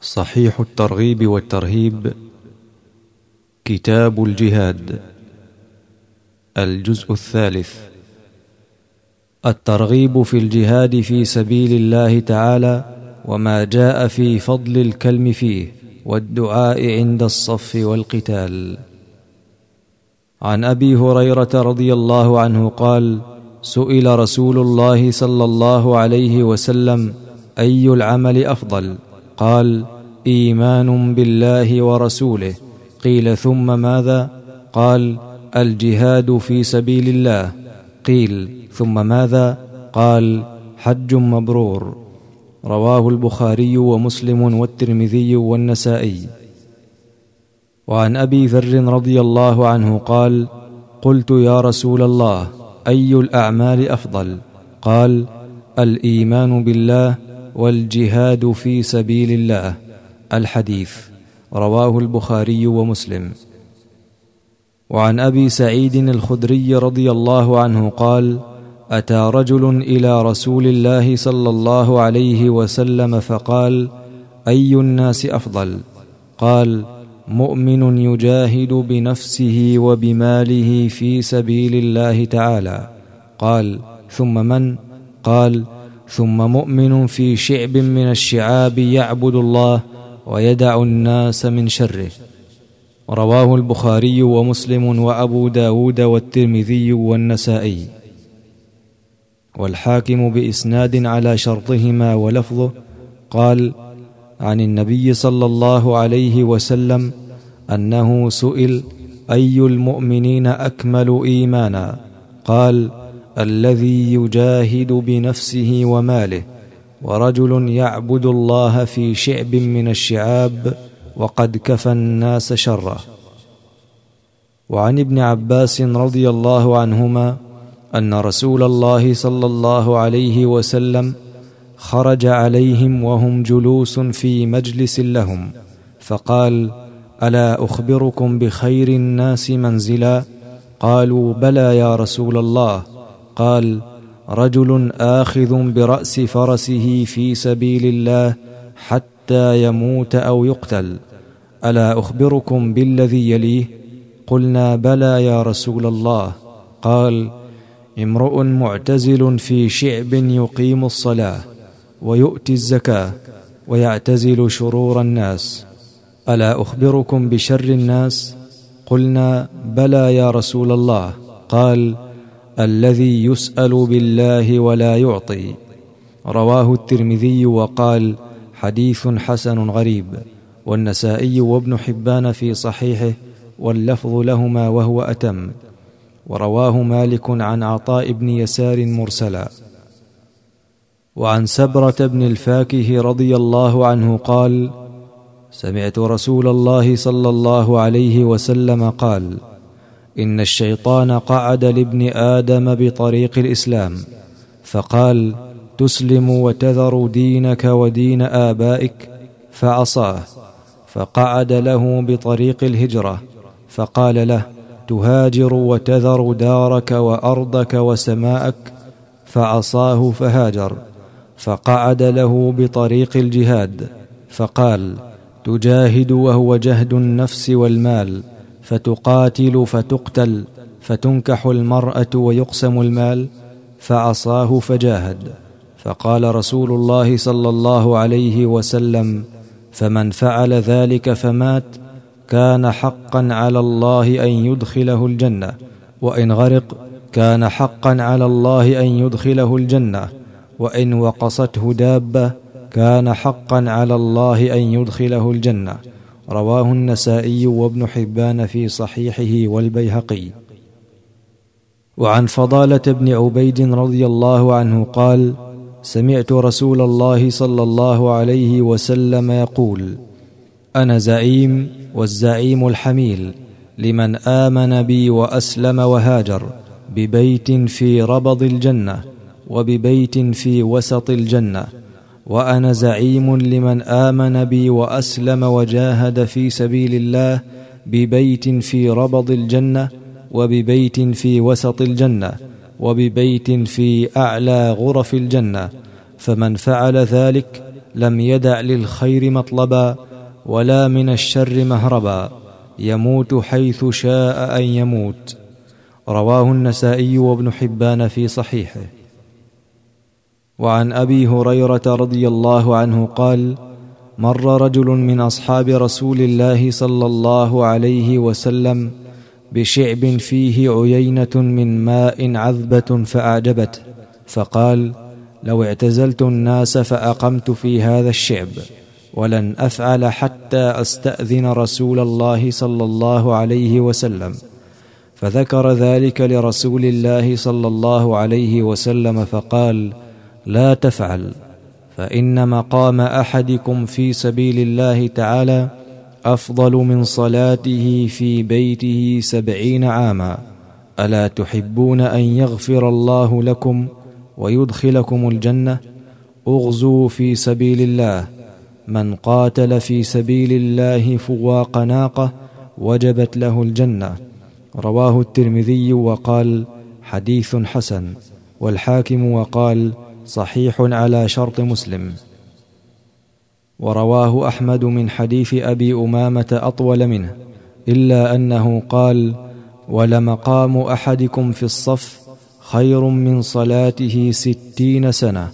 صحيح الترغيب والترهيب، كتاب الجهاد، الجزء الثالث. الترغيب في الجهاد في سبيل الله تعالى، وما جاء في فضل الكلم فيه، والدعاء عند الصف والقتال. عن أبي هريرة رضي الله عنه قال: سئل رسول الله صلى الله عليه وسلم: أي العمل أفضل؟ قال: إيمان بالله ورسوله. قيل: ثم ماذا؟ قال: الجهاد في سبيل الله. قيل: ثم ماذا؟ قال: حج مبرور. رواه البخاري ومسلم والترمذي والنسائي. وعن أبي ذر رضي الله عنه قال: قلت يا رسول الله، أي الأعمال أفضل؟ قال: الإيمان بالله والجهاد في سبيل الله. الحديث رواه البخاري ومسلم. وعن أبي سعيد الخدري رضي الله عنه قال: أتى رجل إلى رسول الله صلى الله عليه وسلم فقال: أي الناس أفضل؟ قال: مؤمن يجاهد بنفسه وبماله في سبيل الله تعالى. قال: ثم من؟ قال: ثم مؤمن في شعب من الشعاب يعبد الله ويدع الناس من شره. رواه البخاري ومسلم وأبو داود والترمذي والنسائي، والحاكم بإسناد على شرطهما، ولفظه قال: عن النبي صلى الله عليه وسلم أنه سئل: أي المؤمنين أكمل إيمانا؟ قال: الذي يجاهد بنفسه وماله، ورجل يعبد الله في شعب من الشعاب وقد كفى الناس شره. وعن ابن عباس رضي الله عنهما أن رسول الله صلى الله عليه وسلم خرج عليهم وهم جلوس في مجلس لهم، فقال: ألا أخبركم بخير الناس منزلا؟ قالوا: بلى يا رسول الله. قال: رجل آخذ برأس فرسه في سبيل الله حتى يموت أو يقتل. ألا أخبركم بالذي يليه؟ قلنا: بلى يا رسول الله. قال: امرؤ معتزل في شعب يقيم الصلاة ويؤتي الزكاة ويعتزل شرور الناس. ألا أخبركم بشر الناس؟ قلنا: بلى يا رسول الله. قال: الذي يسأل بالله ولا يعطي. رواه الترمذي وقال: حديث حسن غريب. والنسائي وابن حبان في صحيحه، واللفظ لهما وهو أتم. ورواه مالك عن عطاء بن يسار مرسلا. وعن سبرة بن الفاكه رضي الله عنه قال: سمعت رسول الله صلى الله عليه وسلم قال: إن الشيطان قعد لابن آدم بطريق الإسلام فقال: تسلم وتذر دينك ودين آبائك، فعصاه. فقعد له بطريق الهجرة فقال له: تهاجر وتذر دارك وأرضك وسماءك، فعصاه فهاجر. فقعد له بطريق الجهاد فقال: تجاهد وهو جهد النفس والمال، فتقاتل فتقتل، فتنكح المرأة ويقسم المال، فعصاه فجاهد. فقال رسول الله صلى الله عليه وسلم: فمن فعل ذلك فمات كان حقا على الله أن يدخله الجنة، وإن غرق كان حقا على الله أن يدخله الجنة، وإن وقصته دابة كان حقا على الله أن يدخله الجنة. رواه النسائي وابن حبان في صحيحه والبيهقي. وعن فضالة بن عبيد رضي الله عنه قال: سمعت رسول الله صلى الله عليه وسلم يقول: أنا زعيم، والزعيم الحميل، لمن آمن بي وأسلم وهاجر، ببيت في ربض الجنة، وببيت في وسط الجنة. وأنا زعيم لمن آمن بي وأسلم وجاهد في سبيل الله، ببيت في ربض الجنة، وببيت في وسط الجنة، وببيت في أعلى غرف الجنة. فمن فعل ذلك لم يدع للخير مطلبا ولا من الشر مهربا، يموت حيث شاء أن يموت. رواه النسائي وابن حبان في صحيحه. وعن أبي هريرة رضي الله عنه قال: مر رجل من أصحاب رسول الله صلى الله عليه وسلم بشعب فيه عيينة من ماء عذبة فأعجبته، فقال: لو اعتزلت الناس فأقمت في هذا الشعب ولن أفعل حتى أستأذن رسول الله صلى الله عليه وسلم. فذكر ذلك لرسول الله صلى الله عليه وسلم فقال: لا تفعل، فإن مقام أحدكم في سبيل الله تعالى أفضل من صلاته في بيته 70 عاما. ألا تحبون أن يغفر الله لكم ويدخلكم الجنة؟ اغزوا في سبيل الله، من قاتل في سبيل الله فواق ناقة وجبت له الجنة. رواه الترمذي وقال: حديث حسن، والحاكم وقال: صحيح على شرط مسلم. ورواه أحمد من حديث أبي أمامة أطول منه، إلا أنه قال: ولمقام أحدكم في الصف خير من صلاته 60 سنة.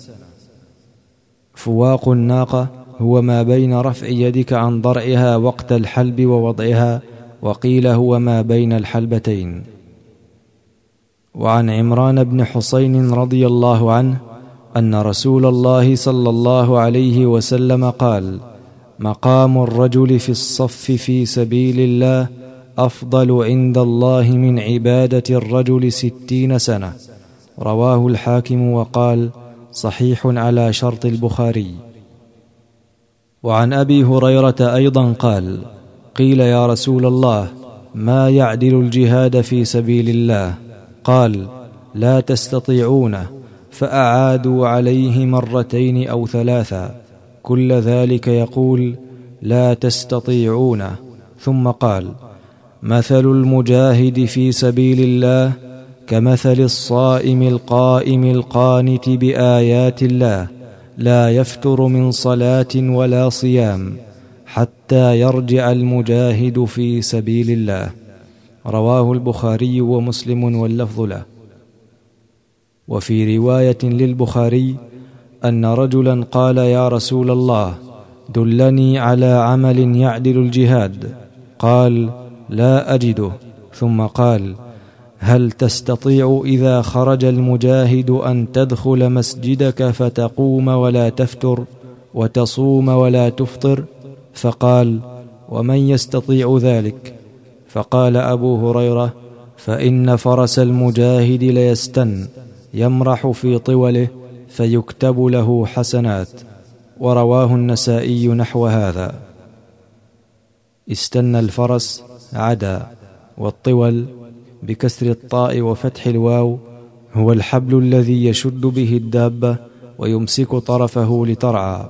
فواق الناقة هو ما بين رفع يدك عن ضرعها وقت الحلب ووضعها، وقيل هو ما بين الحلبتين. وعن عمران بن حسين رضي الله عنه أن رسول الله صلى الله عليه وسلم قال: مقام الرجل في الصف في سبيل الله أفضل عند الله من عبادة الرجل 60 سنة. رواه الحاكم وقال: صحيح على شرط البخاري. وعن أبي هريرة أيضا قال: قيل يا رسول الله، ما يعدل الجهاد في سبيل الله؟ قال: لا تستطيعونه. فأعادوا عليه 2 أو 3، كل ذلك يقول: لا تستطيعونه. ثم قال: مثل المجاهد في سبيل الله كمثل الصائم القائم القانت بآيات الله، لا يفتر من صلاة ولا صيام حتى يرجع المجاهد في سبيل الله. رواه البخاري ومسلم واللفظ له. وفي رواية للبخاري أن رجلا قال: يا رسول الله، دلني على عمل يعدل الجهاد. قال: لا أجده. ثم قال: هل تستطيع إذا خرج المجاهد أن تدخل مسجدك فتقوم ولا تفتر وتصوم ولا تفطر؟ فقال: ومن يستطيع ذلك؟ فقال أبو هريرة: فإن فرس المجاهد ليستن يمرح في طوله فيكتب له حسنات. ورواه النسائي نحو هذا. استن الفرس عدا، والطول بكسر الطاء وفتح الواو هو الحبل الذي يشد به الدابة ويمسك طرفه لترعى.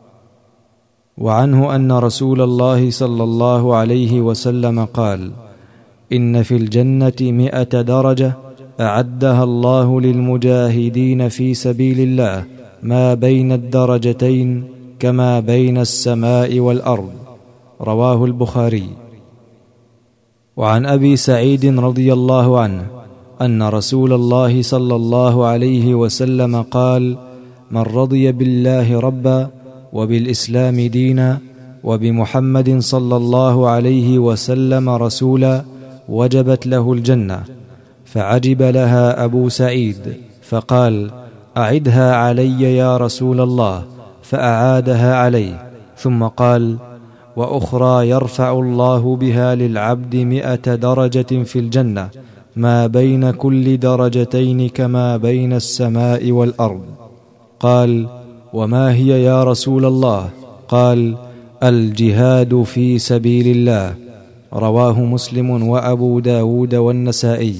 وعنه أن رسول الله صلى الله عليه وسلم قال: إن في الجنة 100 درجة أعدها الله للمجاهدين في سبيل الله، ما بين الدرجتين كما بين السماء والأرض. رواه البخاري. وعن أبي سعيد رضي الله عنه أن رسول الله صلى الله عليه وسلم قال: من رضي بالله ربا وبالإسلام دينا وبمحمد صلى الله عليه وسلم رسولا وجبت له الجنة. فعجب لها أبو سعيد فقال: أعدها علي يا رسول الله. فأعادها عليه، ثم قال: وأخرى يرفع الله بها للعبد 100 درجة في الجنة، ما بين كل درجتين كما بين السماء والأرض. قال: وما هي يا رسول الله؟ قال: الجهاد في سبيل الله. رواه مسلم وأبو داود والنسائي.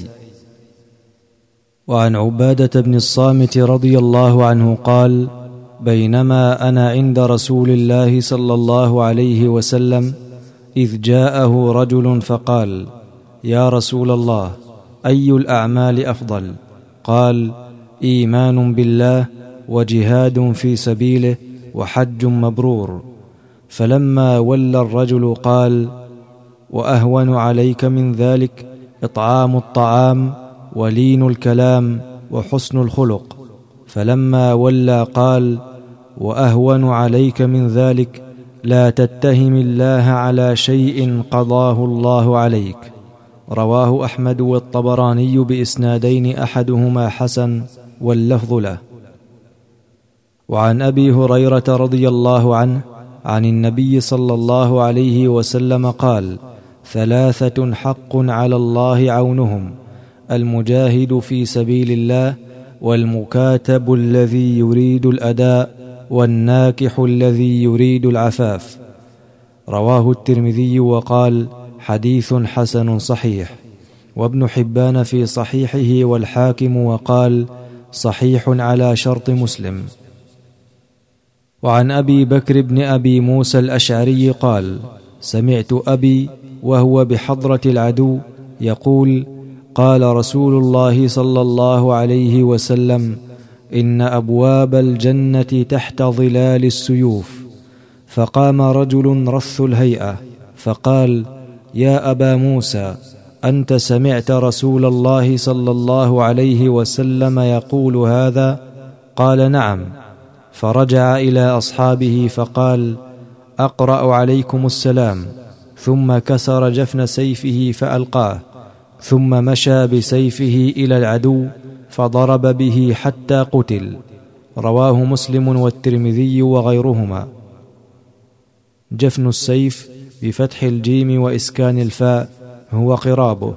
وعن عبادة بن الصامت رضي الله عنه قال: بينما أنا عند رسول الله صلى الله عليه وسلم إذ جاءه رجل فقال: يا رسول الله، أي الأعمال أفضل؟ قال: إيمان بالله وجهاد في سبيله وحج مبرور. فلما ولى الرجل قال: وأهون عليك من ذلك إطعام الطعام ولين الكلام وحسن الخلق. فلما ولى قال: وأهون عليك من ذلك لا تتهم الله على شيء قضاه الله عليك. رواه أحمد والطبراني بإسنادين أحدهما حسن واللفظ له. وعن أبي هريرة رضي الله عنه عن النبي صلى الله عليه وسلم قال: 3 حق على الله عونهم: المجاهد في سبيل الله، والمكاتب الذي يريد الأداء، والناكح الذي يريد العفاف. رواه الترمذي وقال: حديث حسن صحيح. وابن حبان في صحيحه، والحاكم وقال: صحيح على شرط مسلم. وعن أبي بكر بن أبي موسى الأشعري قال: سمعت أبي وهو بحضرة العدو يقول: قال رسول الله صلى الله عليه وسلم: إن أبواب الجنة تحت ظلال السيوف. فقام رجل رث الهيئة فقال: يا أبا موسى، أنت سمعت رسول الله صلى الله عليه وسلم يقول هذا؟ قال: نعم. فرجع إلى أصحابه فقال: أقرأ عليكم السلام. ثم كسر جفن سيفه فألقاه، ثم مشى بسيفه إلى العدو فضرب به حتى قتل. رواه مسلم والترمذي وغيرهما. جفن السيف بفتح الجيم وإسكان الفاء هو قرابه.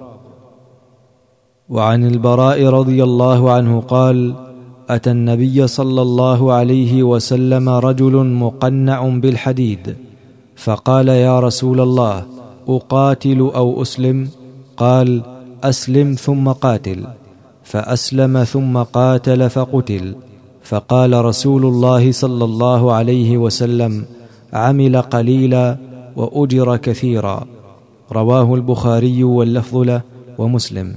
وعن البراء رضي الله عنه قال: أتى النبي صلى الله عليه وسلم رجل مقنع بالحديد فقال: يا رسول الله، أقاتل أو أسلم؟ قال: أسلم ثم قاتل. فأسلم ثم قاتل فقتل. فقال رسول الله صلى الله عليه وسلم: عمل قليلا وأجر كثيرا. رواه البخاري واللفظ له ومسلم.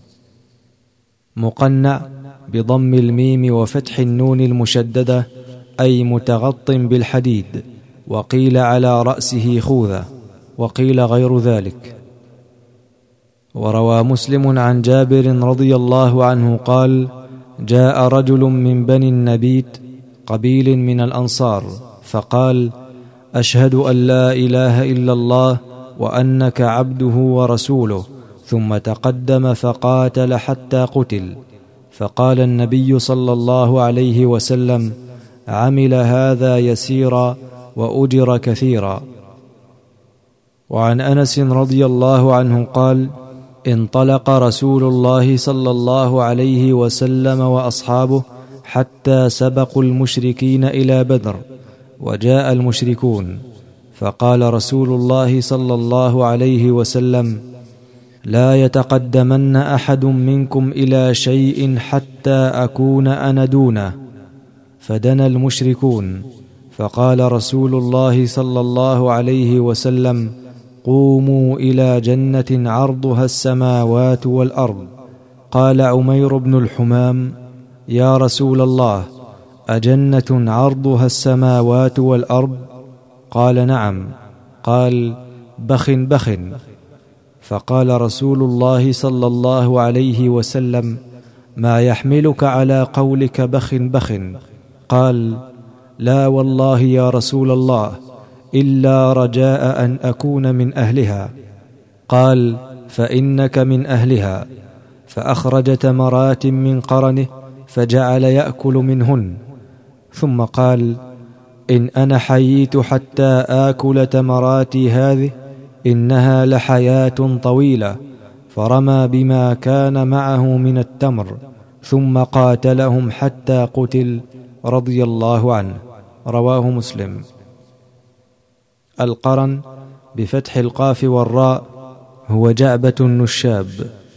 مقنع بضم الميم وفتح النون المشددة، أي متغط بالحديد، وقيل على رأسه خوذة، وقيل غير ذلك. وروى مسلم عن جابر رضي الله عنه قال: جاء رجل من بني النبيت، قبيل من الأنصار، فقال: أشهد أن لا إله إلا الله وأنك عبده ورسوله. ثم تقدم فقاتل حتى قتل. فقال النبي صلى الله عليه وسلم: عمل هذا يسيرا وأجر كثيرا. وعن أنس رضي الله عنه قال: انطلق رسول الله صلى الله عليه وسلم وأصحابه حتى سبقوا المشركين إلى بدر، وجاء المشركون، فقال رسول الله صلى الله عليه وسلم: لا يتقدمن أحد منكم إلى شيء حتى أكون أنا دونه. فدنا المشركون، فقال رسول الله صلى الله عليه وسلم: قوموا إلى جنة عرضها السماوات والأرض. قال عمير بن الحمام: يا رسول الله، أجنة عرضها السماوات والأرض؟ قال: نعم. قال: بخ بخ. فقال رسول الله صلى الله عليه وسلم: ما يحملك على قولك بخ بخ؟ قال: لا والله يا رسول الله، إلا رجاء أن أكون من أهلها. قال: فإنك من أهلها. فأخرج تمرات من قرنه فجعل يأكل منهن، ثم قال: إن أنا حييت حتى آكل تمراتي هذه إنها لحياة طويلة. فرمى بما كان معه من التمر، ثم قاتلهم حتى قتل رضي الله عنه. رواه مسلم. القرن بفتح القاف والراء هو جعبة النشاب.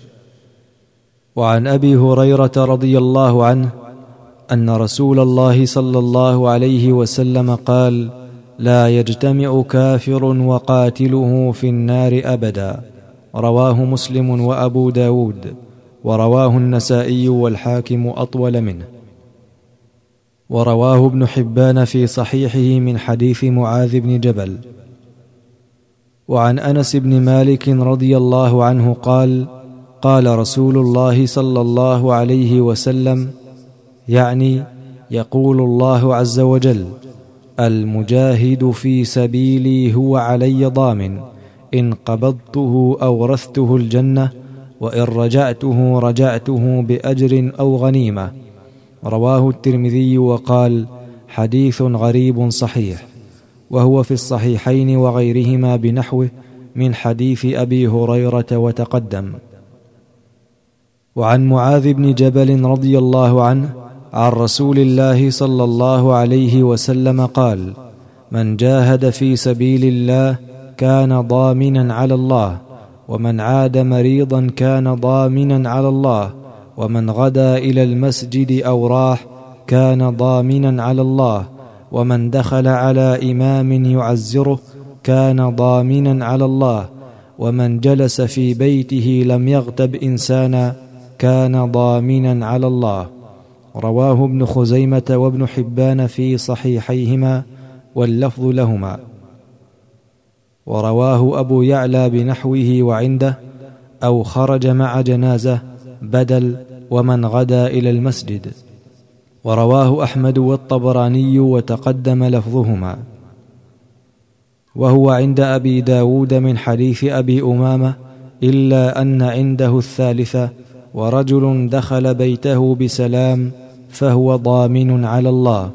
وعن أبي هريرة رضي الله عنه أن رسول الله صلى الله عليه وسلم قال: لا يجتمع كافر وقاتله في النار أبدا. رواه مسلم وأبو داود، ورواه النسائي والحاكم أطول منه. ورواه ابن حبان في صحيحه من حديث معاذ بن جبل. وعن أنس بن مالك رضي الله عنه قال: قال رسول الله صلى الله عليه وسلم، يعني يقول الله عز وجل: المجاهد في سبيلي هو علي ضامن، إن قبضته أورثته الجنة، وإن رجعته رجعته بأجر أو غنيمة. رواه الترمذي وقال: حديث غريب صحيح، وهو في الصحيحين وغيرهما بنحوه من حديث أبي هريرة وتقدم. وعن معاذ بن جبل رضي الله عنه عن رسول الله صلى الله عليه وسلم قال: من جاهد في سبيل الله كان ضامنا على الله، ومن عاد مريضا كان ضامنا على الله، ومن غدا إلى المسجد أو راح كان ضامنا على الله، ومن دخل على إمام يعزره كان ضامنا على الله، ومن جلس في بيته لم يغتب إنسانا كان ضامنا على الله. رواه ابن خزيمة وابن حبان في صحيحيهما واللفظ لهما. ورواه أبو يعلى بنحوه وعنده: أو خرج مع جنازة، بدل ومن غدا إلى المسجد. ورواه أحمد والطبراني وتقدم لفظهما. وهو عند أبي داود من حديث أبي أمامة، إلا أن عنده الثالثة: ورجل دخل بيته بسلام فهو ضامن على الله.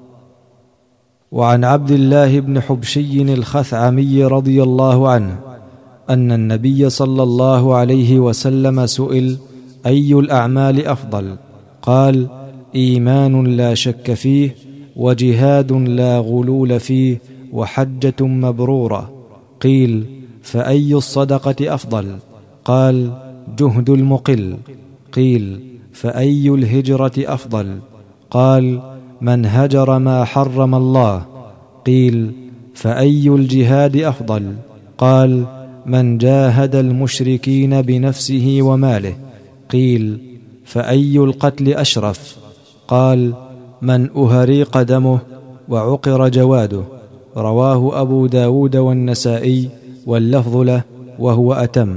وعن عبد الله بن حبشي الخثعمي رضي الله عنه أن النبي صلى الله عليه وسلم سئل: أي الأعمال أفضل؟ قال: إيمان لا شك فيه، وجهاد لا غلول فيه، وحجة مبرورة. قيل: فأي الصدقة أفضل؟ قال: جهد المقل. قيل: فأي الهجرة أفضل؟ قال: من هجر ما حرم الله. قيل: فأي الجهاد أفضل؟ قال: من جاهد المشركين بنفسه وماله. قيل: فأي القتل أشرف؟ قال: من أهريق دمه وعقر جواده. رواه أبو داود والنسائي واللفظ له وهو أتم.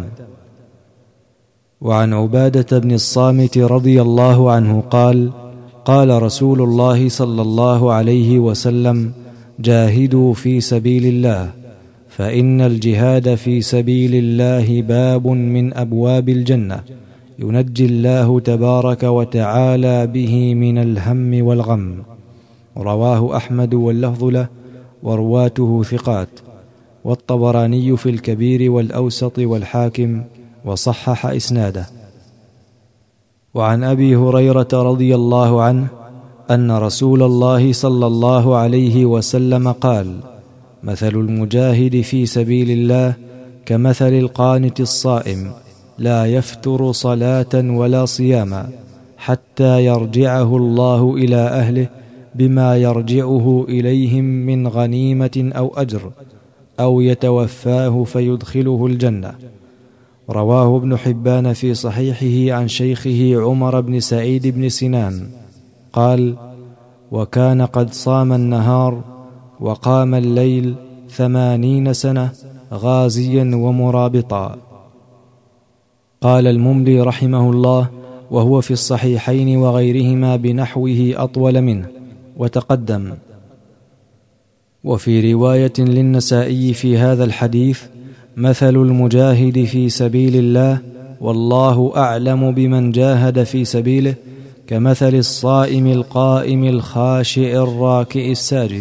وعن عبادة بن الصامت رضي الله عنه قال: قال رسول الله صلى الله عليه وسلم: جاهدوا في سبيل الله، فإن الجهاد في سبيل الله باب من أبواب الجنة، ينجي الله تبارك وتعالى به من الهم والغم. رواه أحمد واللفظ له ورواته ثقات، والطبراني في الكبير والأوسط والحاكم، وصحح إسناده. وعن أبي هريرة رضي الله عنه أن رسول الله صلى الله عليه وسلم قال: مثل المجاهد في سبيل الله كمثل القانت الصائم، لا يفتر صلاة ولا صياما حتى يرجعه الله إلى أهله بما يرجعه إليهم من غنيمة أو أجر، أو يتوفاه فيدخله الجنة. رواه ابن حبان في صحيحه عن شيخه عمر بن سعيد بن سنان قال: وكان قد صام النهار وقام الليل 80 سنة غازيا ومرابطا. قال المملي رحمه الله: وهو في الصحيحين وغيرهما بنحوه أطول منه وتقدم. وفي رواية للنسائي في هذا الحديث: مثل المجاهد في سبيل الله والله أعلم بمن جاهد في سبيله كمثل الصائم القائم الخاشع الراكع الساجد.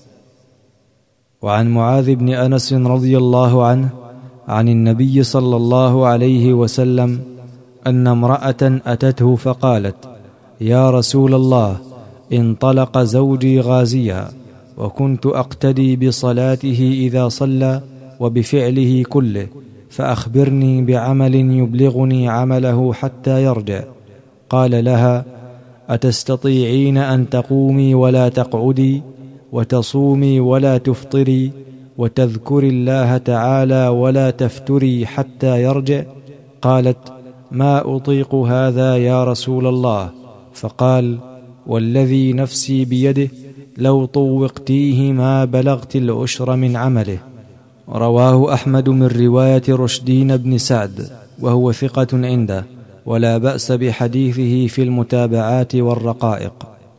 وعن معاذ بن أنس رضي الله عنه عن النبي صلى الله عليه وسلم أن امرأة أتته فقالت: يا رسول الله، انطلق زوجي غازيا، وكنت أقتدي بصلاته إذا صلى وبفعله كله، فأخبرني بعمل يبلغني عمله حتى يرجع. قال لها: أتستطيعين أن تقومي ولا تقعدي، وتصومي ولا تفطري، وتذكري الله تعالى ولا تفتري حتى يرجع؟ قالت: ما أطيق هذا يا رسول الله. فقال: والذي نفسي بيده لو طوقتيه ما بلغت العشر من عمله. رواه أحمد من رواية رشدين بن سعد، وهو ثقة عنده، ولا بأس بحديثه في المتابعات والرقائق.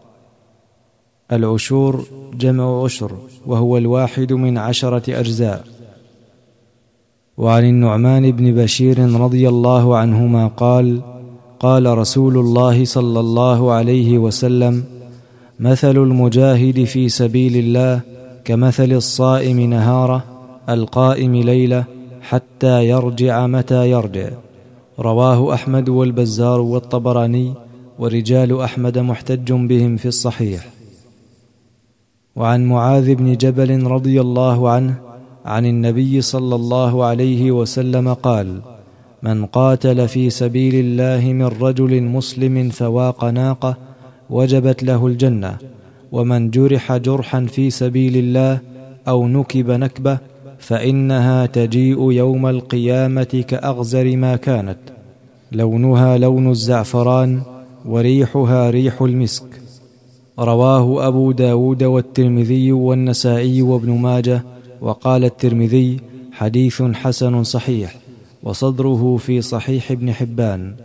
العشور جمع عشر، وهو 1 أجزاء. وعن النعمان بن بشير رضي الله عنهما قال: قال رسول الله صلى الله عليه وسلم: مثل المجاهد في سبيل الله كمثل الصائم نهاره القائم ليله حتى يرجع متى يرجع. رواه أحمد والبزار والطبراني، ورجال أحمد محتج بهم في الصحيح. وعن معاذ بن جبل رضي الله عنه عن النبي صلى الله عليه وسلم قال: من قاتل في سبيل الله من رجل مسلم فواق ناقة وجبت له الجنة، ومن جرح جرحا في سبيل الله أو نكب نكبة فإنها تجيء يوم القيامة كأغزر ما كانت، لونها لون الزعفران وريحها ريح المسك. رواه أبو داود والترمذي والنسائي وابن ماجه، وقال الترمذي: حديث حسن صحيح، وصدره في صحيح ابن حبان.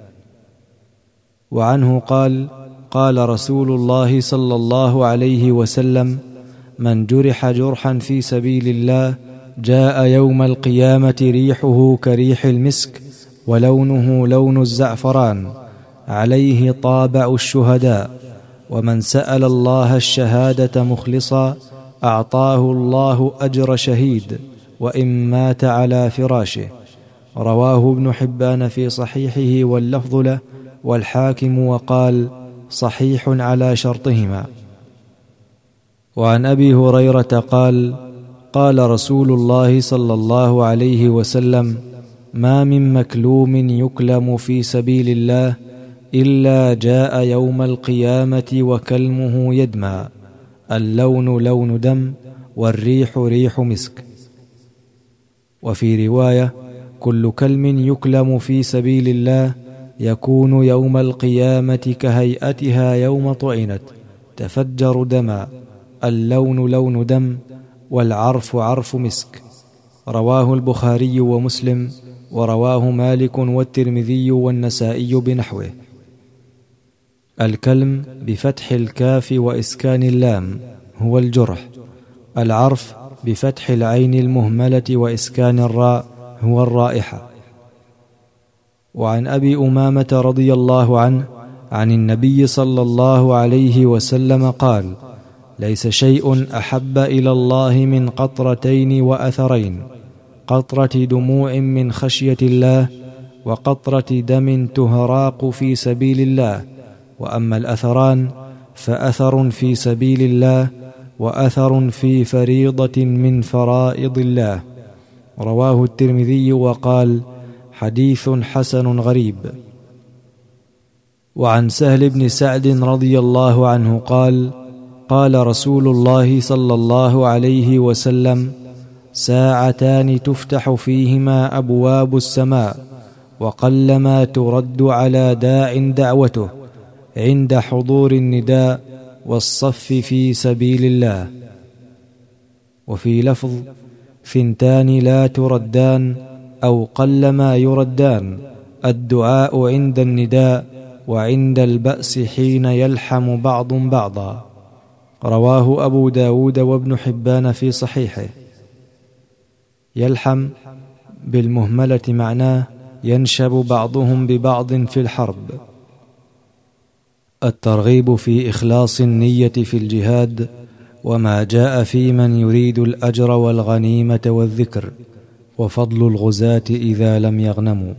وعنه قال: قال رسول الله صلى الله عليه وسلم: من جرح جرحا في سبيل الله جاء يوم القيامة ريحه كريح المسك ولونه لون الزعفران، عليه طابع الشهداء، ومن سأل الله الشهادة مخلصا أعطاه الله أجر شهيد وإن مات على فراشه. رواه ابن حبان في صحيحه واللفظ له، والحاكم وقال: صحيح على شرطهما. وعن أبي هريرة قال: قال رسول الله صلى الله عليه وسلم: ما من مكلوم يكلم في سبيل الله إلا جاء يوم القيامة وكلمه يدمى، اللون لون دم والريح ريح مسك. وفي رواية: كل كلم يكلم في سبيل الله يكون يوم القيامة كهيئتها يوم طعنت، تفجر دما، اللون لون دم والعرف عرف مسك. رواه البخاري ومسلم، ورواه مالك والترمذي والنسائي بنحوه. الكلم بفتح الكاف وإسكان اللام هو الجرح. العرف بفتح العين المهملة وإسكان الراء هو الرائحة. وعن أبي أمامة رضي الله عنه عن النبي صلى الله عليه وسلم قال: ليس شيء أحب إلى الله من قطرتين وأثرين: قطرة دموع من خشية الله، وقطرة دم تهراق في سبيل الله. وأما الأثران فأثر في سبيل الله، وأثر في فريضة من فرائض الله. رواه الترمذي وقال: حديث حسن غريب. وعن سهل بن سعد رضي الله عنه قال: قال رسول الله صلى الله عليه وسلم: ساعتان تفتح فيهما أبواب السماء، وقلما ترد على داع دعوته، عند حضور النداء والصف في سبيل الله. وفي لفظ: ثنتان لا تردان أو قلما يردان: الدعاء عند النداء، وعند البأس حين يلحم بعض بعضا. رواه أبو داود وابن حبان في صحيحه. يلحم بالمهملة معناه ينشب بعضهم ببعض في الحرب. الترغيب في إخلاص النية في الجهاد، وما جاء في من يريد الأجر والغنيمة والذكر، وفضل الغزاة إذا لم يغنموا.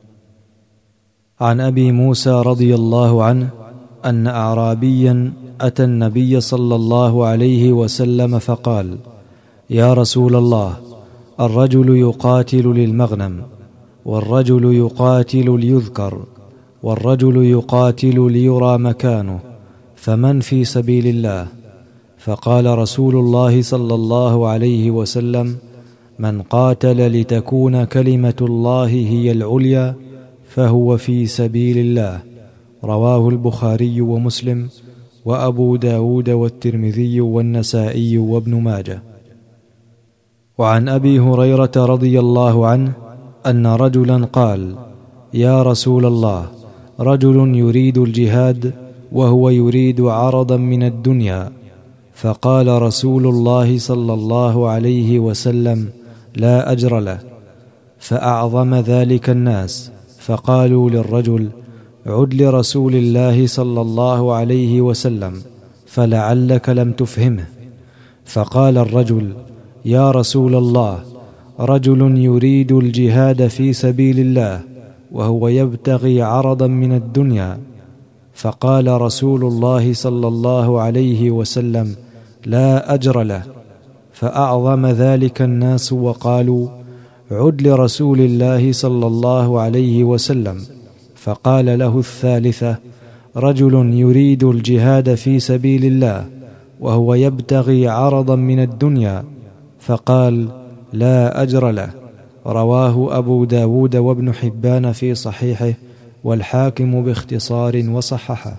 عن أبي موسى رضي الله عنه أن أعرابيا أتى النبي صلى الله عليه وسلم فقال: يا رسول الله، الرجل يقاتل للمغنم، والرجل يقاتل ليذكر، والرجل يقاتل ليرى مكانه، فمن في سبيل الله؟ فقال رسول الله صلى الله عليه وسلم: من قاتل لتكون كلمة الله هي العليا فهو في سبيل الله. رواه البخاري ومسلم، وأبو داود والترمذي والنسائي وابن ماجه. وعن أبي هريرة رضي الله عنه أن رجلا قال: يا رسول الله، رجل يريد الجهاد وهو يريد عرضا من الدنيا. فقال رسول الله صلى الله عليه وسلم: لا أجر له. فأعظم ذلك الناس، فقالوا للرجل: عد لرسول الله صلى الله عليه وسلم فلعلك لم تفهمه. فقال الرجل: يا رسول الله، رجل يريد الجهاد في سبيل الله وهو يبتغي عرضا من الدنيا. فقال رسول الله صلى الله عليه وسلم: لا أجر له. فأعظم ذلك الناس وقالوا: عد لرسول الله صلى الله عليه وسلم. فقال له الثالثة: رجل يريد الجهاد في سبيل الله وهو يبتغي عرضا من الدنيا. فقال: لا أجر له. رواه أبو داود وابن حبان في صحيحه، والحاكم باختصار وصححه.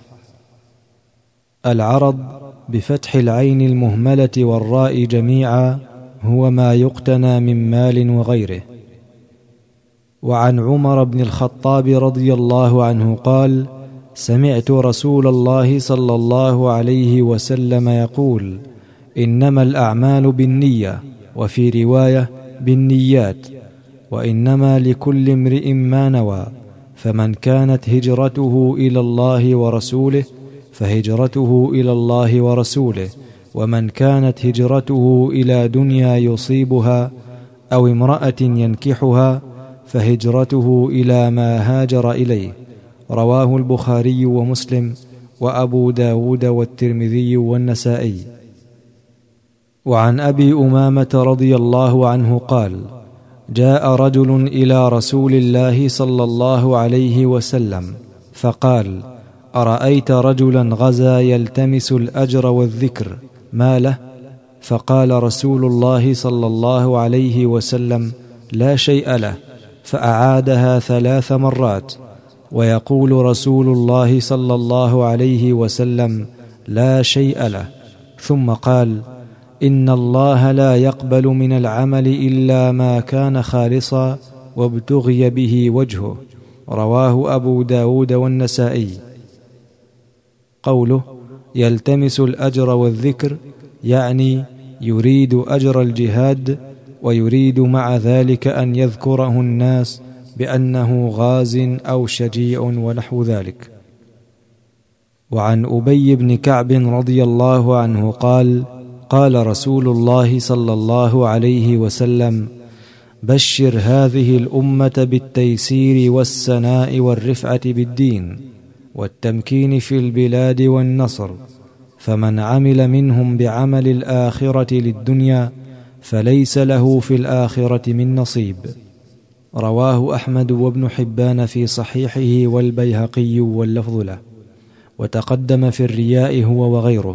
العرض بفتح العين المهملة والراء جميعا هو ما يقتنى من مال وغيره. وعن عمر بن الخطاب رضي الله عنه قال: سمعت رسول الله صلى الله عليه وسلم يقول: إنما الأعمال بالنية، وفي رواية بالنيات، وإنما لكل امرئ ما نوى، فمن كانت هجرته إلى الله ورسوله فهجرته إلى الله ورسوله، ومن كانت هجرته إلى دنيا يصيبها أو امرأة ينكحها فهجرته إلى ما هاجر إليه. رواه البخاري ومسلم وأبو داود والترمذي والنسائي. وعن أبي أمامة رضي الله عنه قال: جاء رجل إلى رسول الله صلى الله عليه وسلم فقال: أرأيت رجلا غزا يلتمس الأجر والذكر، ما له؟ فقال رسول الله صلى الله عليه وسلم: لا شيء له. فأعادها 3 مرات، ويقول رسول الله صلى الله عليه وسلم: لا شيء له. ثم قال: إن الله لا يقبل من العمل إلا ما كان خالصا وابتغي به وجهه. رواه أبو داود والنسائي. قوله يلتمس الأجر والذكر يعني يريد أجر الجهاد، ويريد مع ذلك أن يذكره الناس بأنه غاز أو شجيع ونحو ذلك. وعن أبي بن كعب رضي الله عنه قال: قال رسول الله صلى الله عليه وسلم: بشر هذه الأمة بالتيسير والسناء والرفعة بالدين والتمكين في البلاد والنصر، فمن عمل منهم بعمل الآخرة للدنيا فليس له في الآخرة من نصيب. رواه أحمد وابن حبان في صحيحه والبيهقي واللفظ له. وتقدم في الرياء هو وغيره.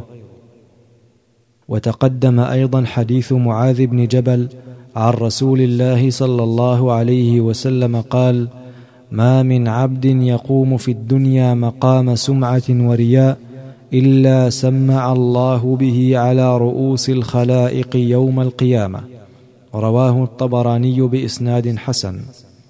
وتقدم أيضا حديث معاذ بن جبل عن رسول الله صلى الله عليه وسلم قال: ما من عبد يقوم في الدنيا مقام سمعة ورياء إلا سمع الله به على رؤوس الخلائق يوم القيامة. رواه الطبراني بإسناد حسن.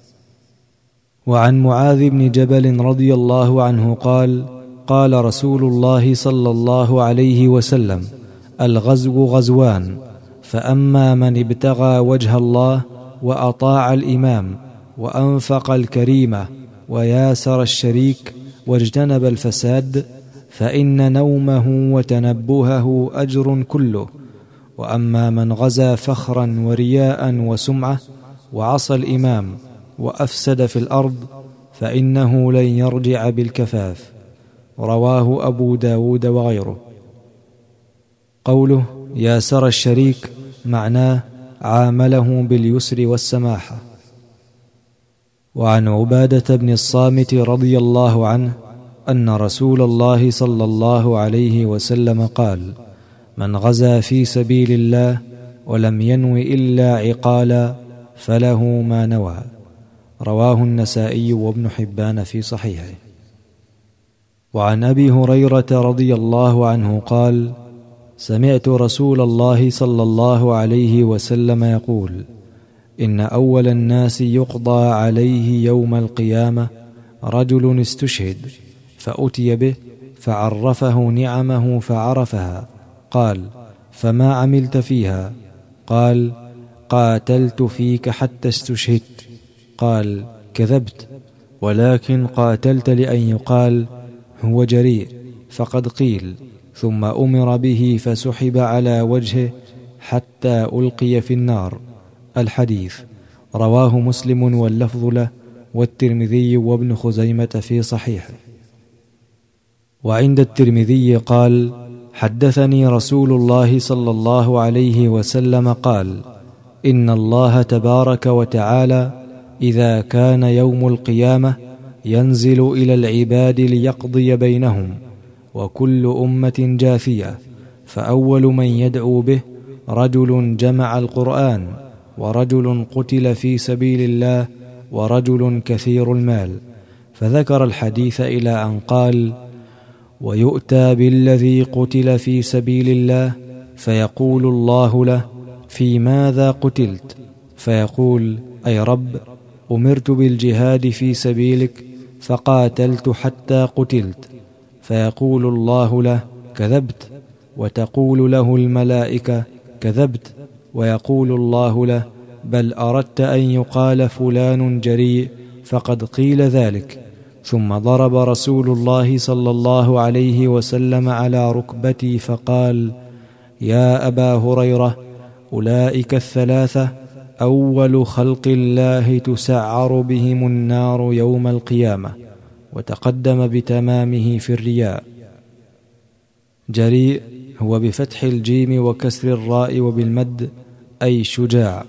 وعن معاذ بن جبل رضي الله عنه قال: قال رسول الله صلى الله عليه وسلم: الغزو غزوان، فأما من ابتغى وجه الله وأطاع الإمام وأنفق الكريمة وياسر الشريك واجتنب الفساد فإن نومه وتنبهه أجر كله. وأما من غزا فخرا ورياء وسمعة وعصى الإمام وأفسد في الأرض فإنه لن يرجع بالكفاف. رواه أبو داود وغيره. قوله ياسر الشريك معناه عامله باليسر والسماحة. وعن عبادة بن الصامت رضي الله عنه أن رسول الله صلى الله عليه وسلم قال: من غزا في سبيل الله ولم ينو إلا عقالا فله ما نوى. رواه النسائي وابن حبان في صحيحه. وعن أبي هريرة رضي الله عنه قال: سمعت رسول الله صلى الله عليه وسلم يقول: إن أول الناس يقضى عليه يوم القيامة رجل استشهد، فأتي به فعرفه نعمه فعرفها، قال: فما عملت فيها؟ قال: قاتلت فيك حتى استشهدت. قال: كذبت، ولكن قاتلت لأن يقال هو جريء، فقد قيل. ثم أمر به فسحب على وجهه حتى ألقي في النار. الحديث رواه مسلم واللفظ له، والترمذي وابن خزيمة في صحيحه. وعند الترمذي قال: حدثني رسول الله صلى الله عليه وسلم قال: إن الله تبارك وتعالى إذا كان يوم القيامة ينزل إلى العباد ليقضي بينهم، وكل أمة جاثية، فأول من يدعو به رجل جمع القرآن، ورجل قتل في سبيل الله، ورجل كثير المال. فذكر الحديث إلى أن قال: ويؤتى بالذي قتل في سبيل الله فيقول الله له: في ماذا قتلت؟ فيقول: أي رب، أمرت بالجهاد في سبيلك فقاتلت حتى قتلت. فيقول الله له: كذبت. وتقول له الملائكة: كذبت. ويقول الله له: بل أردت أن يقال فلان جريء، فقد قيل ذلك. ثم ضرب رسول الله صلى الله عليه وسلم على ركبتي فقال: يا أبا هريرة، أولئك الثلاثة أول خلق الله تسعر بهم النار يوم القيامة. وتقدم بتمامه في الرياء. جريء هو بفتح الجيم وكسر الراء وبالمد، أي شجاع.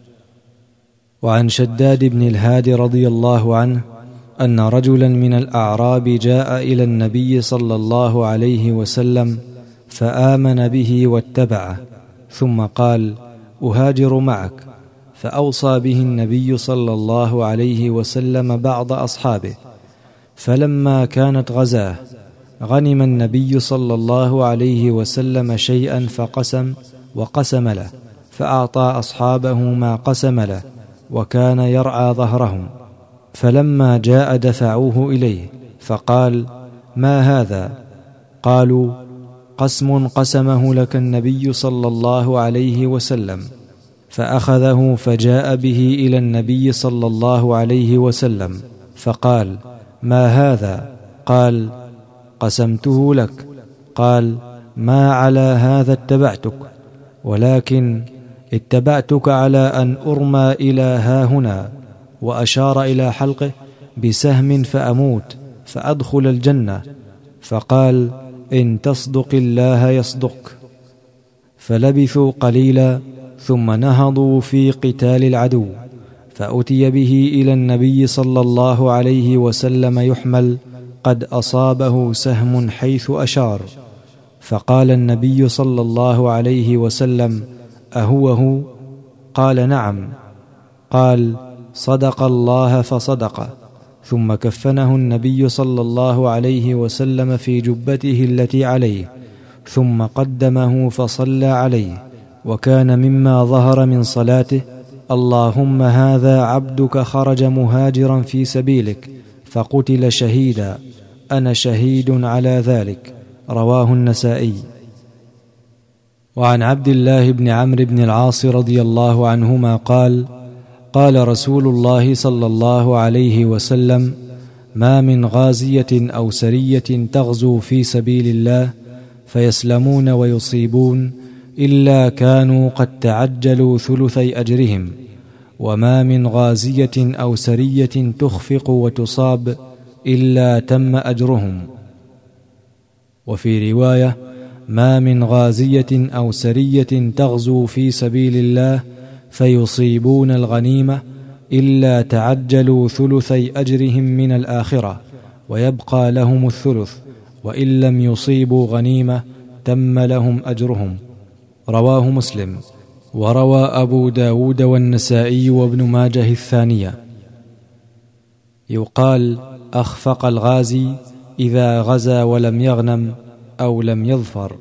وعن شداد بن الهادي رضي الله عنه أن رجلا من الأعراب جاء إلى النبي صلى الله عليه وسلم فآمن به واتبعه، ثم قال: أهاجر معك. فأوصى به النبي صلى الله عليه وسلم بعض أصحابه. فلما كانت غزاه غنم النبي صلى الله عليه وسلم شيئا فقسم وقسم له، فأعطى أصحابه ما قسم له، وكان يرعى ظهرهم. فلما جاء دفعوه إليه فقال: ما هذا؟ قالوا: قسم قسمه لك النبي صلى الله عليه وسلم. فأخذه فجاء به إلى النبي صلى الله عليه وسلم فقال: ما هذا؟ قال: قسمته لك. قال: ما على هذا اتبعتك، ولكن اتبعتك على أن أرمى إلى هاهنا، وأشار إلى حلقه بسهم فأموت فأدخل الجنة. فقال: إن تصدق الله يصدق. فلبثوا قليلا ثم نهضوا في قتال العدو، فأتي به إلى النبي صلى الله عليه وسلم يحمل، قد أصابه سهم حيث أشار. فقال النبي صلى الله عليه وسلم: أهو؟ قال: نعم. قال: صدق الله فصدق. ثم كفنه النبي صلى الله عليه وسلم في جبته التي عليه، ثم قدمه فصلى عليه. وكان مما ظهر من صلاته: اللهم هذا عبدك خرج مهاجرا في سبيلك فقتل شهيدا، أنا شهيد على ذلك. رواه النسائي. وعن عبد الله بن عمرو بن العاص رضي الله عنهما قال: قال رسول الله صلى الله عليه وسلم: ما من غازية أو سرية تغزو في سبيل الله فيسلمون ويصيبون إلا كانوا قد تعجلوا ثلثي أجرهم، وما من غازية أو سرية تخفق وتصاب إلا تم أجرهم. وفي رواية: ما من غازية أو سرية تغزو في سبيل الله فيصيبون الغنيمة إلا تعجلوا ثلثي أجرهم من الآخرة، ويبقى لهم الثلث، وإن لم يصيبوا غنيمة تم لهم أجرهم. رواه مسلم. وروى أبو داود والنسائي وابن ماجه الثانية. يقال: أخفق الغازي إذا غزا ولم يغنم أو لم يظفر.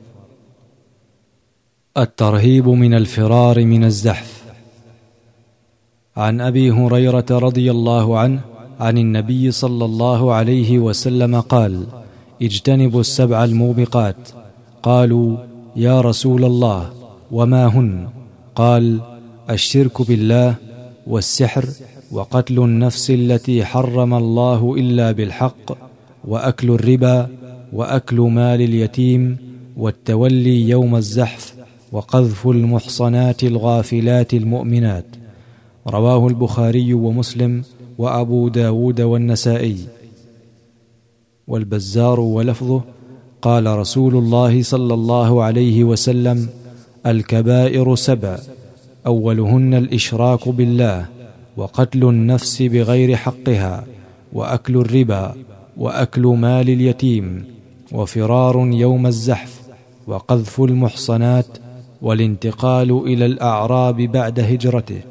الترهيب من الفرار من الزحف. عن أبي هريرة رضي الله عنه عن النبي صلى الله عليه وسلم قال: اجتنبوا السبع الموبقات. قالوا: يا رسول الله وما هن؟ قال: الشرك بالله، والسحر، وقتل النفس التي حرم الله إلا بالحق، وأكل الربا، وأكل مال اليتيم، والتولي يوم الزحف، وقذف المحصنات الغافلات المؤمنات. رواه البخاري ومسلم وأبو داود والنسائي. والبزار ولفظه: قال رسول الله صلى الله عليه وسلم: الكبائر 7، أولهن الإشراك بالله، وقتل النفس بغير حقها، وأكل الربا، وأكل مال اليتيم، وفرار يوم الزحف، وقذف المحصنات، والانتقال إلى الأعراب بعد هجرته.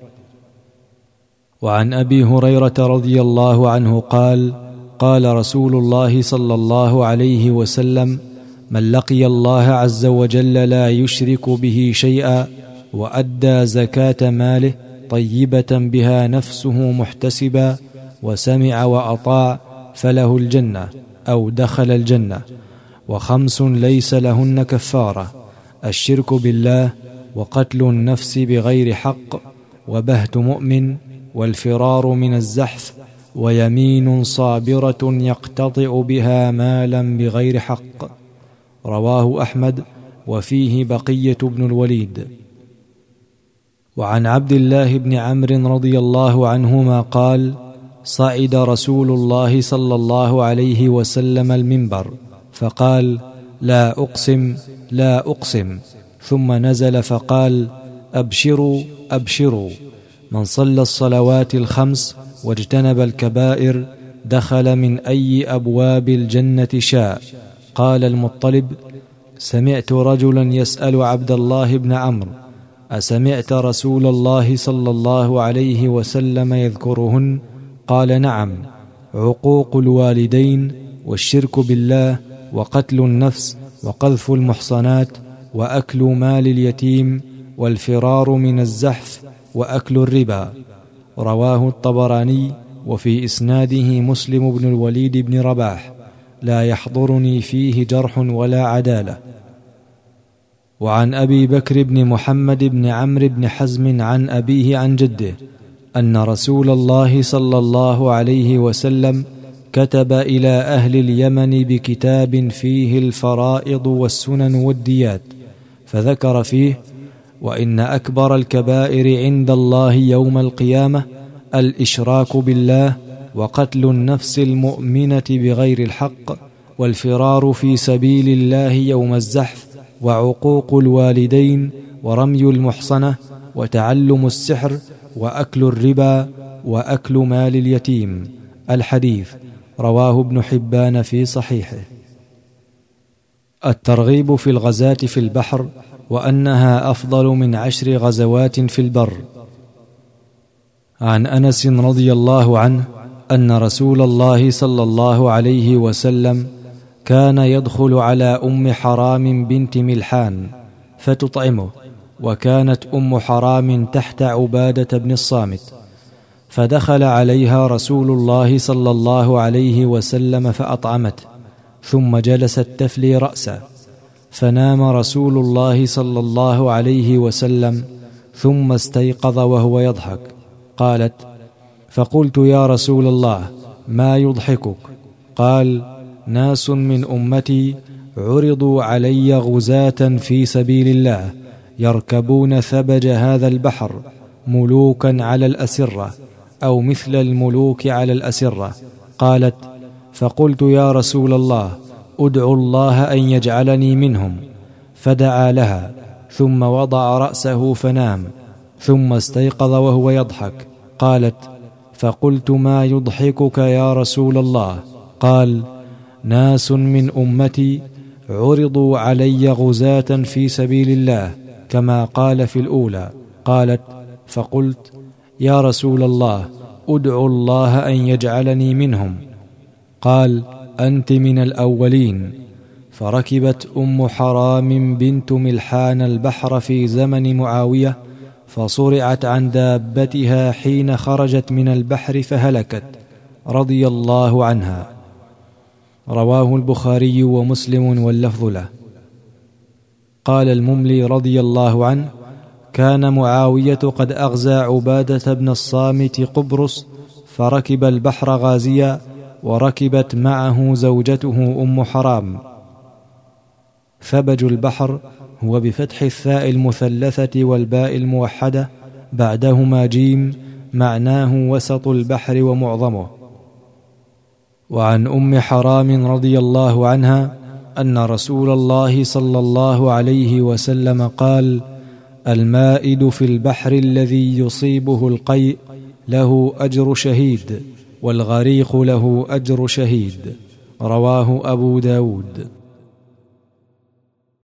وعن أبي هريرة رضي الله عنه قال: قال رسول الله صلى الله عليه وسلم: من لقي الله عز وجل لا يشرك به شيئا، وأدى زكاة ماله طيبة بها نفسه محتسبا، وسمع وأطاع، فله الجنة أو دخل الجنة. 5 ليس لهن كفارة: الشرك بالله، وقتل النفس بغير حق، وبهت مؤمن، والفرار من الزحف، ويمين صابرة يقتطع بها مالا بغير حق. رواه أحمد، وفيه بقية بن الوليد. وعن عبد الله بن عمرو رضي الله عنهما قال: صعد رسول الله صلى الله عليه وسلم المنبر فقال: لا أقسم لا أقسم، ثم نزل فقال: أبشروا أبشروا، من صلى الصلوات 5 واجتنب الكبائر دخل من أي أبواب الجنة شاء. قال المطلب: سمعت رجلا يسأل عبد الله بن عمرو: أسمعت رسول الله صلى الله عليه وسلم يذكرهن؟ قال: نعم، عقوق الوالدين، والشرك بالله، وقتل النفس، وقذف المحصنات، وأكل مال اليتيم، والفرار من الزحف، وأكل الربا. رواه الطبراني، وفي إسناده مسلم بن الوليد بن رباح، لا يحضرني فيه جرح ولا عدالة. وعن أبي بكر بن محمد بن عمرو بن حزم عن أبيه عن جده أن رسول الله صلى الله عليه وسلم كتب إلى أهل اليمن بكتاب فيه الفرائض والسنن والديات، فذكر فيه: وإن أكبر الكبائر عند الله يوم القيامة الإشراك بالله، وقتل النفس المؤمنة بغير الحق، والفرار في سبيل الله يوم الزحف، وعقوق الوالدين، ورمي المحصنة، وتعلم السحر، وأكل الربا، وأكل مال اليتيم. الحديث رواه ابن حبان في صحيحه. الترغيب في الغزاة في البحر، وأنها أفضل من 10 غزوات في البر. عن أنس رضي الله عنه أن رسول الله صلى الله عليه وسلم كان يدخل على أم حرام بنت ملحان فتطعمه، وكانت أم حرام تحت عبادة بن الصامت، فدخل عليها رسول الله صلى الله عليه وسلم فأطعمته، ثم جلست تفلي رأسه، فنام رسول الله صلى الله عليه وسلم، ثم استيقظ وهو يضحك. قالت: فقلت: يا رسول الله، ما يضحكك؟ قال: ناس من أمتي عرضوا علي غزاة في سبيل الله، يركبون ثبج هذا البحر، ملوكا على الأسرة، أو مثل الملوك على الأسرة. قالت: فقلت: يا رسول الله، أدعو الله أن يجعلني منهم. فدعا لها، ثم وضع رأسه فنام، ثم استيقظ وهو يضحك. قالت: فقلت: ما يضحكك يا رسول الله؟ قال: ناس من أمتي عرضوا علي غزاة في سبيل الله كما قال في الأولى. قالت: فقلت: يا رسول الله، أدعو الله أن يجعلني منهم. قال: أنت من الأولين. فركبت أم حرام بنت ملحان البحر في زمن معاوية، فصرعت عن دابتها حين خرجت من البحر فهلكت رضي الله عنها. رواه البخاري ومسلم واللفظ له. قال المملي رضي الله عنه: كان معاوية قد أغزى عبادة بن الصامت قبرص، فركب البحر غازيا، وركبت معه زوجته أم حرام. فبج البحر هو بفتح الثاء المثلثة والباء الموحدة بعدهما جيم، معناه وسط البحر ومعظمه. وعن أم حرام رضي الله عنها أن رسول الله صلى الله عليه وسلم قال: المائد في البحر الذي يصيبه القيء له أجر شهيد، والغريق له أجر شهيد. رواه أبو داود.